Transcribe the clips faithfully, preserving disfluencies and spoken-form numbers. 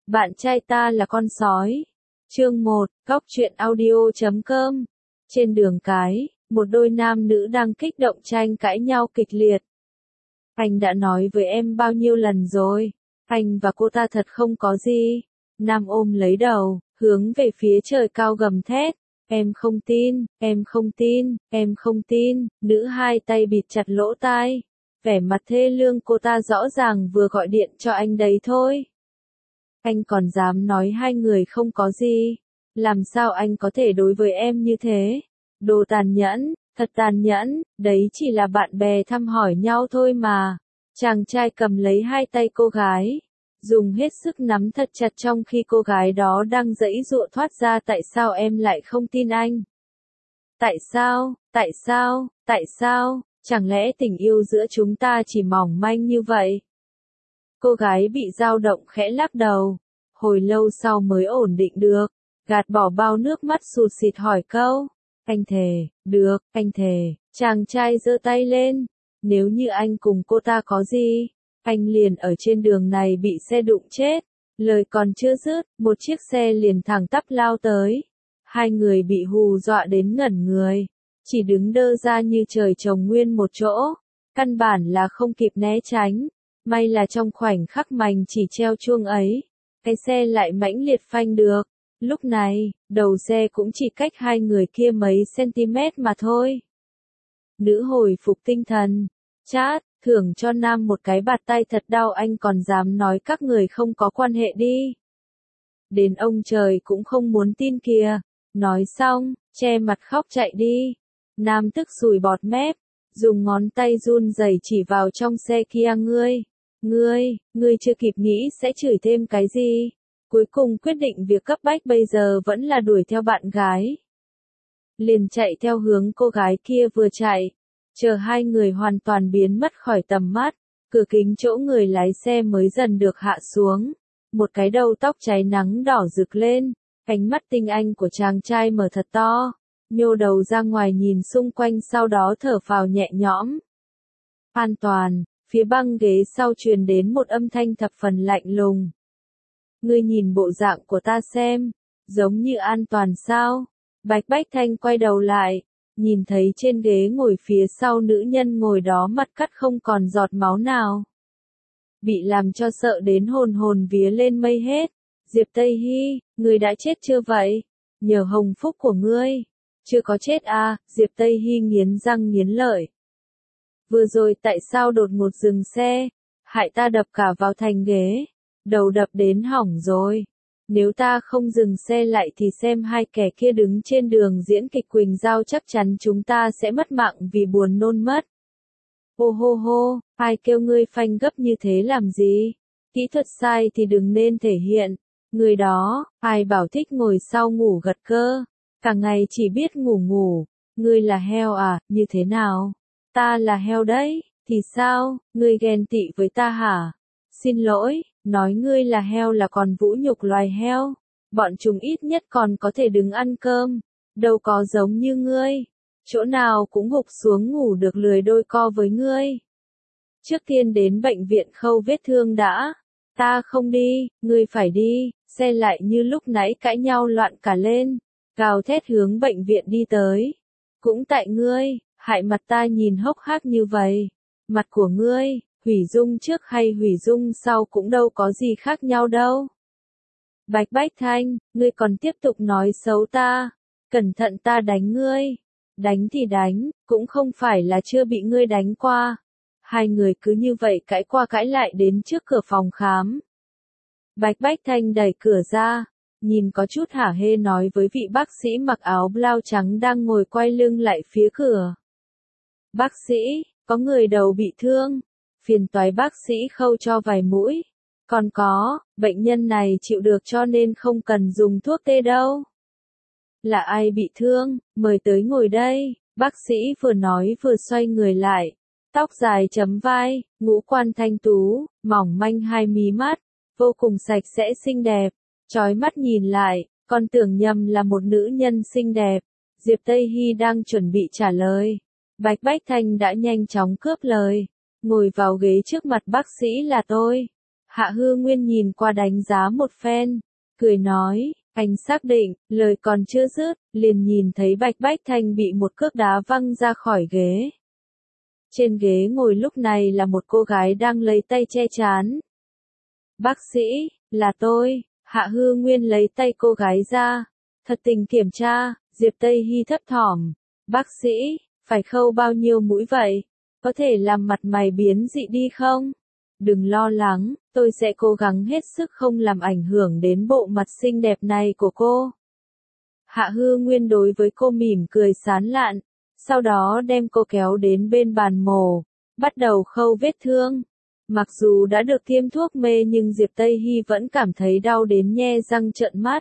Bạn trai ta là con sói. Chương một, Góc truyện audio chấm com. Trên đường cái, một đôi nam nữ đang kích động tranh cãi nhau kịch liệt. Anh đã nói với em bao nhiêu lần rồi, anh và cô ta thật không có gì. Nam ôm lấy đầu, hướng về phía trời cao gầm thét. Em không tin, em không tin, em không tin. Nữ hai tay bịt chặt lỗ tai. Vẻ mặt thê lương, cô ta rõ ràng vừa gọi điện cho anh đấy thôi. Anh còn dám nói hai người không có gì. Làm sao anh có thể đối với em như thế? Đồ tàn nhẫn, thật tàn nhẫn, đấy chỉ là bạn bè thăm hỏi nhau thôi mà. Chàng trai cầm lấy hai tay cô gái, dùng hết sức nắm thật chặt trong khi cô gái đó đang giãy giụa thoát ra. Tại sao em lại không tin anh? Tại sao, tại sao, tại sao, chẳng lẽ tình yêu giữa chúng ta chỉ mỏng manh như vậy? Cô gái bị dao động khẽ lắc đầu, hồi lâu sau mới ổn định được, gạt bỏ bao nước mắt sụt sịt hỏi câu. Anh thề, được, anh thề. Chàng trai giơ tay lên. Nếu như anh cùng cô ta có gì, anh liền ở trên đường này bị xe đụng chết. Lời còn chưa dứt, một chiếc xe liền thẳng tắp lao tới. Hai người bị hù dọa đến ngẩn người, chỉ đứng đơ ra như trời trồng nguyên một chỗ, căn bản là không kịp né tránh. May là trong khoảnh khắc mảnh chỉ treo chuông ấy, cái xe lại mãnh liệt phanh được. Lúc này, đầu xe cũng chỉ cách hai người kia mấy centimet mà thôi. Nữ hồi phục tinh thần, chát, thưởng cho nam một cái bạt tay thật đau. Anh còn dám nói các người không có quan hệ đi. Đến ông trời cũng không muốn tin kìa. Nói xong, che mặt khóc chạy đi. Nam tức sùi bọt mép, dùng ngón tay run rẩy chỉ vào trong xe kia. Ngươi, ngươi, ngươi chưa kịp nghĩ sẽ chửi thêm cái gì. Cuối cùng quyết định việc cấp bách bây giờ vẫn là đuổi theo bạn gái. Liền chạy theo hướng cô gái kia vừa chạy. Chờ hai người hoàn toàn biến mất khỏi tầm mắt, cửa kính chỗ người lái xe mới dần được hạ xuống. Một cái đầu tóc cháy nắng đỏ rực lên, ánh mắt tinh anh của chàng trai mở thật to, nhô đầu ra ngoài nhìn xung quanh, sau đó thở phào nhẹ nhõm. An toàn, phía băng ghế sau truyền đến một âm thanh thập phần lạnh lùng. Ngươi nhìn bộ dạng của ta xem, giống như an toàn sao? Bạch Bách Thanh quay đầu lại, nhìn thấy trên ghế ngồi phía sau nữ nhân ngồi đó mặt cắt không còn giọt máu nào. Bị làm cho sợ đến hồn hồn vía lên mây hết. Diệp Tây Hy, ngươi đã chết chưa vậy? Nhờ hồng phúc của ngươi. Chưa có chết à? Diệp Tây Hy nghiến răng nghiến lợi. Vừa rồi tại sao đột ngột dừng xe, hại ta đập cả vào thành ghế, đầu đập đến hỏng rồi. Nếu ta không dừng xe lại thì xem hai kẻ kia đứng trên đường diễn kịch Quỳnh Giao, chắc chắn chúng ta sẽ mất mạng vì buồn nôn mất. Ô hô hô, ai kêu ngươi phanh gấp như thế làm gì? Kỹ thuật sai thì đừng nên thể hiện. Người đó, ai bảo thích ngồi sau ngủ gật cơ, cả ngày chỉ biết ngủ ngủ. Ngươi là heo à? Như thế nào? Ta là heo đấy, thì sao? Ngươi ghen tị với ta hả? Xin lỗi, nói ngươi là heo là còn vũ nhục loài heo. Bọn chúng ít nhất còn có thể đứng ăn cơm, đâu có giống như ngươi, chỗ nào cũng gục xuống ngủ được lười đôi co với ngươi. Trước tiên đến bệnh viện khâu vết thương đã. Ta không đi, ngươi phải đi. Xe lại như lúc nãy cãi nhau loạn cả lên, gào thét hướng bệnh viện đi tới. Cũng tại ngươi, hại mặt ta nhìn hốc hác như vậy. Mặt của ngươi, hủy dung trước hay hủy dung sau cũng đâu có gì khác nhau đâu. Bạch Bách Thanh, ngươi còn tiếp tục nói xấu ta. Cẩn thận ta đánh ngươi. Đánh thì đánh, cũng không phải là chưa bị ngươi đánh qua. Hai người cứ như vậy cãi qua cãi lại đến trước cửa phòng khám. Bạch Bách Thanh đẩy cửa ra, nhìn có chút hả hê nói với vị bác sĩ mặc áo blau trắng đang ngồi quay lưng lại phía cửa. Bác sĩ, có người đầu bị thương, phiền toái bác sĩ khâu cho vài mũi. Còn có, bệnh nhân này chịu được cho nên không cần dùng thuốc tê đâu. Là ai bị thương, mời tới ngồi đây. Bác sĩ vừa nói vừa xoay người lại, tóc dài chấm vai, ngũ quan thanh tú, mỏng manh hai mí mắt, vô cùng sạch sẽ xinh đẹp, chói mắt nhìn lại, còn tưởng nhầm là một nữ nhân xinh đẹp. Diệp Tây Hy đang chuẩn bị trả lời, Bạch Bách Thanh đã nhanh chóng cướp lời. Ngồi vào ghế trước mặt bác sĩ là tôi. Hạ Hư Nguyên nhìn qua đánh giá một phen, cười nói, anh xác định, lời còn chưa dứt, liền nhìn thấy Bạch Bách Thanh bị một cước đá văng ra khỏi ghế. Trên ghế ngồi lúc này là một cô gái đang lấy tay che trán. Bác sĩ, là tôi. Hạ Hư Nguyên lấy tay cô gái ra, thật tình kiểm tra. Diệp Tây Hy thấp thỏm, bác sĩ, phải khâu bao nhiêu mũi vậy? Có thể làm mặt mày biến dị đi không? Đừng lo lắng, tôi sẽ cố gắng hết sức không làm ảnh hưởng đến bộ mặt xinh đẹp này của cô. Hạ Hư Nguyên đối với cô mỉm cười sán lạn, sau đó đem cô kéo đến bên bàn mổ, bắt đầu khâu vết thương. Mặc dù đã được tiêm thuốc mê nhưng Diệp Tây Hy vẫn cảm thấy đau đến nhe răng trợn mắt.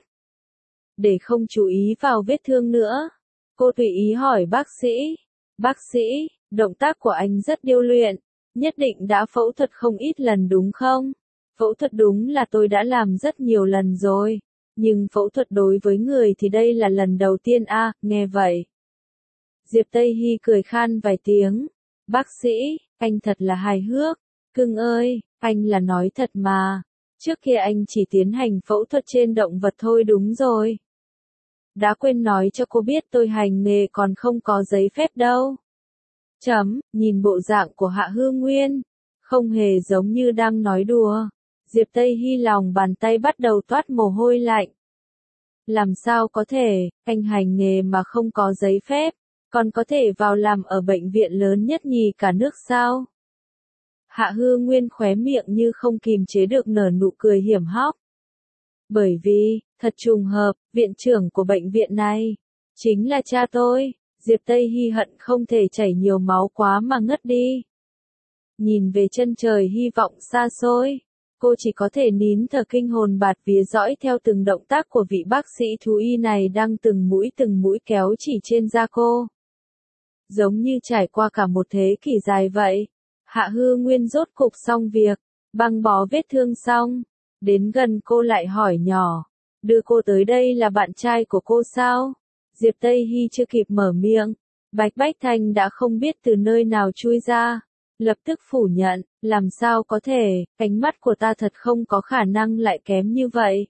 Để không chú ý vào vết thương nữa, cô tùy ý hỏi bác sĩ, bác sĩ, động tác của anh rất điêu luyện, nhất định đã phẫu thuật không ít lần đúng không? Phẫu thuật đúng là tôi đã làm rất nhiều lần rồi, nhưng phẫu thuật đối với người thì đây là lần đầu tiên a. À, nghe vậy. Diệp Tây Hy cười khan vài tiếng, bác sĩ, anh thật là hài hước, cưng ơi, anh là nói thật mà, trước kia anh chỉ tiến hành phẫu thuật trên động vật thôi đúng rồi. Đã quên nói cho cô biết tôi hành nghề còn không có giấy phép đâu. Chấm, nhìn bộ dạng của Hạ Hư Nguyên, không hề giống như đang nói đùa. Diệp Tây Hy lòng bàn tay bắt đầu toát mồ hôi lạnh. Làm sao có thể, anh hành nghề mà không có giấy phép, còn có thể vào làm ở bệnh viện lớn nhất nhì cả nước sao? Hạ Hư Nguyên khóe miệng như không kìm chế được nở nụ cười hiểm hóc. Bởi vì, thật trùng hợp, viện trưởng của bệnh viện này, chính là cha tôi. Diệp Tây Hy hận không thể chảy nhiều máu quá mà ngất đi. Nhìn về chân trời hy vọng xa xôi, cô chỉ có thể nín thở kinh hồn bạt vía dõi theo từng động tác của vị bác sĩ thú y này đang từng mũi từng mũi kéo chỉ trên da cô. Giống như trải qua cả một thế kỷ dài vậy, Hạ Hư Nguyên rốt cục xong việc, băng bó vết thương xong, đến gần cô lại hỏi nhỏ, đưa cô tới đây là bạn trai của cô sao? Diệp Tây Hy chưa kịp mở miệng, Bạch Bách Thanh đã không biết từ nơi nào chui ra, lập tức phủ nhận, làm sao có thể, ánh mắt của ta thật không có khả năng lại kém như vậy.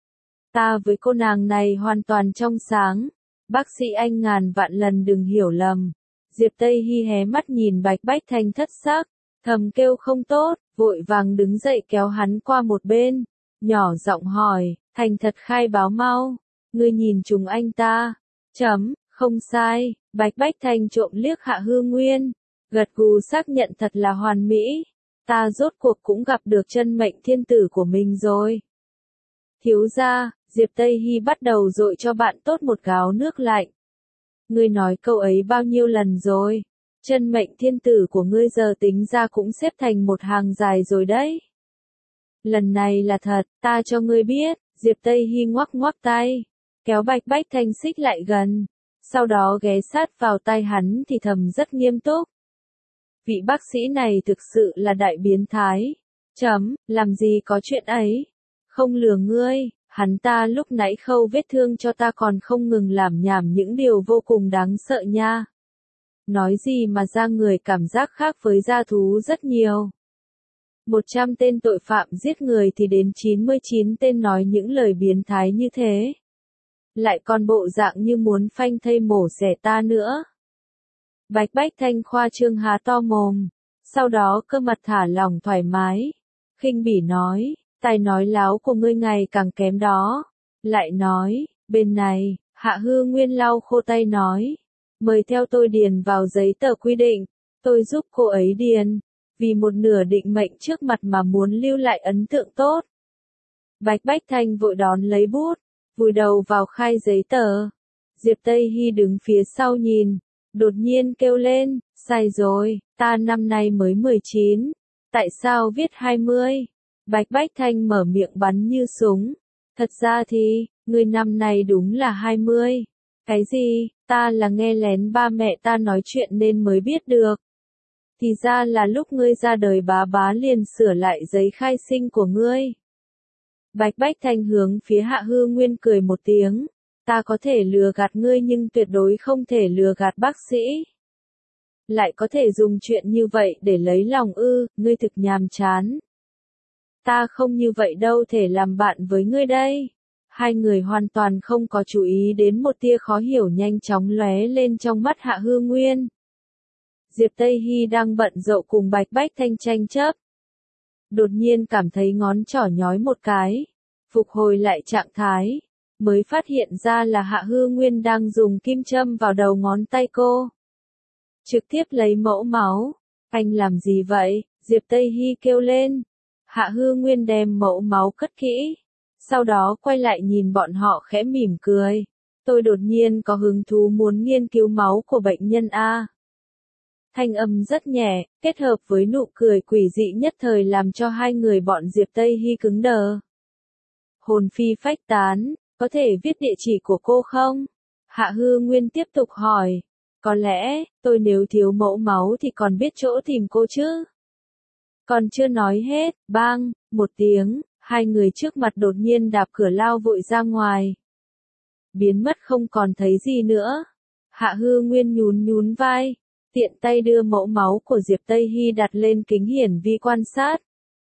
Ta với cô nàng này hoàn toàn trong sáng, bác sĩ anh ngàn vạn lần đừng hiểu lầm. Diệp Tây Hy hé mắt nhìn Bạch Bách Thanh thất sắc, thầm kêu không tốt, vội vàng đứng dậy kéo hắn qua một bên, nhỏ giọng hỏi, thành thật khai báo mau, ngươi nhìn chúng anh ta. Chấm, không sai, Bạch Bách Thanh trộm liếc Hạ Hư Nguyên, gật gù xác nhận thật là hoàn mỹ, ta rốt cuộc cũng gặp được chân mệnh thiên tử của mình rồi. Thiếu gia, Diệp Tây Hy bắt đầu dội cho bạn tốt một gáo nước lạnh. Ngươi nói câu ấy bao nhiêu lần rồi, chân mệnh thiên tử của ngươi giờ tính ra cũng xếp thành một hàng dài rồi đấy. Lần này là thật, ta cho ngươi biết, Diệp Tây Hy ngoắc ngoắc tay, kéo Bạch Bách Thanh xích lại gần, sau đó ghé sát vào tai hắn thì thầm rất nghiêm túc. Vị bác sĩ này thực sự là đại biến thái. Chấm, làm gì có chuyện ấy. Không lừa ngươi, hắn ta lúc nãy khâu vết thương cho ta còn không ngừng làm nhảm những điều vô cùng đáng sợ nha. Nói gì mà ra người cảm giác khác với gia thú rất nhiều. một trăm tên tội phạm giết người thì đến chín mươi chín tên nói những lời biến thái như thế. Lại còn bộ dạng như muốn phanh thây mổ xẻ ta nữa. Bạch Bách Thanh khoa trương há to mồm, sau đó cơ mặt thả lỏng thoải mái, khinh bỉ nói, tài nói láo của ngươi ngày càng kém đó. Lại nói, bên này, Hạ Hư Nguyên lau khô tay nói, mời theo tôi điền vào giấy tờ quy định, tôi giúp cô ấy điền, vì một nửa định mệnh trước mặt mà muốn lưu lại ấn tượng tốt. Bạch Bách Thanh vội đón lấy bút, vùi đầu vào khai giấy tờ. Diệp Tây Hy đứng phía sau nhìn, đột nhiên kêu lên, sai rồi, ta năm nay mới mười chín, tại sao viết hai mươi? Bạch Bách Thanh mở miệng bắn như súng, thật ra thì, ngươi năm nay đúng là hai mươi. Cái gì, ta là nghe lén ba mẹ ta nói chuyện nên mới biết được. Thì ra là lúc ngươi ra đời bá bá liền sửa lại giấy khai sinh của ngươi. Bạch Bách Thanh hướng phía Hạ Hư Nguyên cười một tiếng. Ta có thể lừa gạt ngươi nhưng tuyệt đối không thể lừa gạt bác sĩ. Lại có thể dùng chuyện như vậy để lấy lòng ư, ngươi thực nhàm chán. Ta không như vậy đâu thể làm bạn với ngươi đây. Hai người hoàn toàn không có chú ý đến một tia khó hiểu nhanh chóng lóe lên trong mắt Hạ Hư Nguyên. Diệp Tây Hy đang bận rộn cùng Bạch Bách Thanh tranh chấp. Đột nhiên cảm thấy ngón trỏ nhói một cái, phục hồi lại trạng thái, mới phát hiện ra là Hạ Hư Nguyên đang dùng kim châm vào đầu ngón tay cô. Trực tiếp lấy mẫu máu. Anh làm gì vậy? Diệp Tây Hy kêu lên. Hạ Hư Nguyên đem mẫu máu cất kỹ. Sau đó quay lại nhìn bọn họ khẽ mỉm cười. Tôi đột nhiên có hứng thú muốn nghiên cứu máu của bệnh nhân A. Thanh âm rất nhẹ, kết hợp với nụ cười quỷ dị nhất thời làm cho hai người bọn Diệp Tây Hy cứng đờ. Hồn phi phách tán, có thể viết địa chỉ của cô không? Hạ Hư Nguyên tiếp tục hỏi. Có lẽ, tôi nếu thiếu mẫu máu thì còn biết chỗ tìm cô chứ? Còn chưa nói hết, bang, một tiếng, hai người trước mặt đột nhiên đạp cửa lao vội ra ngoài. Biến mất không còn thấy gì nữa. Hạ Hư Nguyên nhún nhún vai, tiện tay đưa mẫu máu của Diệp Tây Hy đặt lên kính hiển vi quan sát.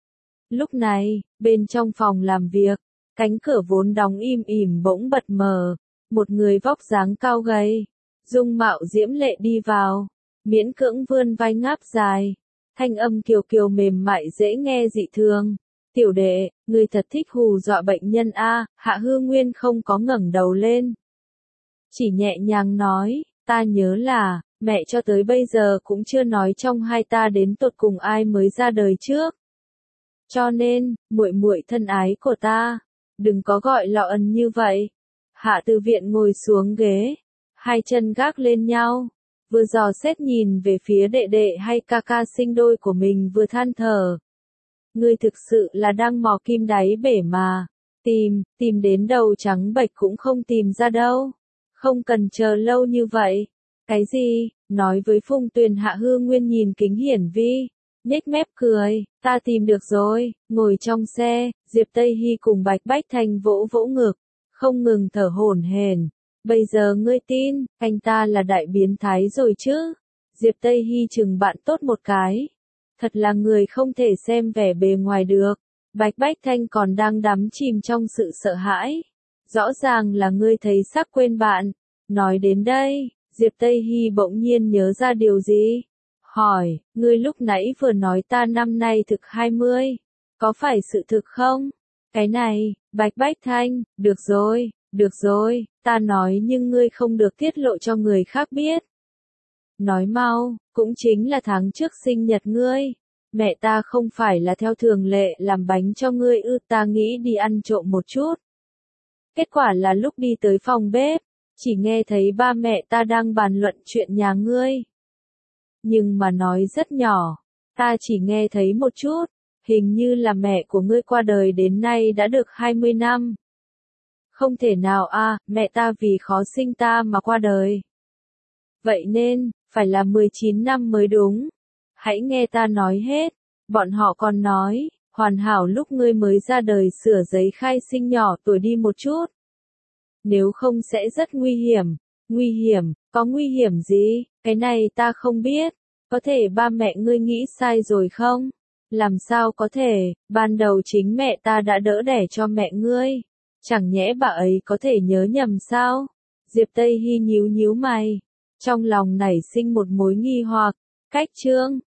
Lúc này, bên trong phòng làm việc, cánh cửa vốn đóng im ỉm bỗng bật mở, một người vóc dáng cao gầy, dung mạo diễm lệ đi vào, miễn cưỡng vươn vai ngáp dài, thanh âm kiều kiều mềm mại dễ nghe dị thường. Tiểu đệ, người thật thích hù dọa bệnh nhân A. Hạ Hư Nguyên không có ngẩng đầu lên, chỉ nhẹ nhàng nói, ta nhớ là, mẹ cho tới bây giờ cũng chưa nói trong hai ta đến tột cùng ai mới ra đời trước. Cho nên, muội muội thân ái của ta, đừng có gọi lọ ẩn như vậy. Hạ Từ Viện ngồi xuống ghế, hai chân gác lên nhau, vừa dò xét nhìn về phía đệ đệ hay ca ca sinh đôi của mình vừa than thở. Ngươi thực sự là đang mò kim đáy bể mà, tìm, tìm đến đầu trắng bệch cũng không tìm ra đâu. Không cần chờ lâu như vậy. Cái gì? Nói với Phùng Tuyền. Hạ Hư Nguyên nhìn kính hiển vi, nhếch mép cười, ta tìm được rồi. Ngồi trong xe, Diệp Tây Hy cùng Bạch Bách Thanh vỗ vỗ ngực, không ngừng thở hổn hển. Bây giờ ngươi tin, anh ta là đại biến thái rồi chứ? Diệp Tây Hy chừng bạn tốt một cái. Thật là người không thể xem vẻ bề ngoài được. Bạch Bách Thanh còn đang đắm chìm trong sự sợ hãi. Rõ ràng là ngươi thấy sắc quên bạn. Nói đến đây, Diệp Tây Hy bỗng nhiên nhớ ra điều gì. Hỏi, ngươi lúc nãy vừa nói ta năm nay thực hai mươi. Có phải sự thực không? Cái này, Bạch Bách Thanh, được rồi, được rồi, ta nói nhưng ngươi không được tiết lộ cho người khác biết. Nói mau, cũng chính là tháng trước sinh nhật ngươi. Mẹ ta không phải là theo thường lệ làm bánh cho ngươi ư? Ta nghĩ đi ăn trộm một chút. Kết quả là lúc đi tới phòng bếp, chỉ nghe thấy ba mẹ ta đang bàn luận chuyện nhà ngươi. Nhưng mà nói rất nhỏ, ta chỉ nghe thấy một chút, hình như là mẹ của ngươi qua đời đến nay đã được hai mươi năm. Không thể nào a, mẹ ta vì khó sinh ta mà qua đời. Vậy nên, phải là mười chín năm mới đúng. Hãy nghe ta nói hết. Bọn họ còn nói, hoàn hảo lúc ngươi mới ra đời sửa giấy khai sinh nhỏ tuổi đi một chút. Nếu không sẽ rất nguy hiểm. Nguy hiểm, có nguy hiểm gì? Cái này ta không biết. Có thể ba mẹ ngươi nghĩ sai rồi không? Làm sao có thể, ban đầu chính mẹ ta đã đỡ đẻ cho mẹ ngươi. Chẳng nhẽ bà ấy có thể nhớ nhầm sao? Diệp Tây Hy nhíu nhíu mày. Trong lòng nảy sinh một mối nghi hoặc. Cách chương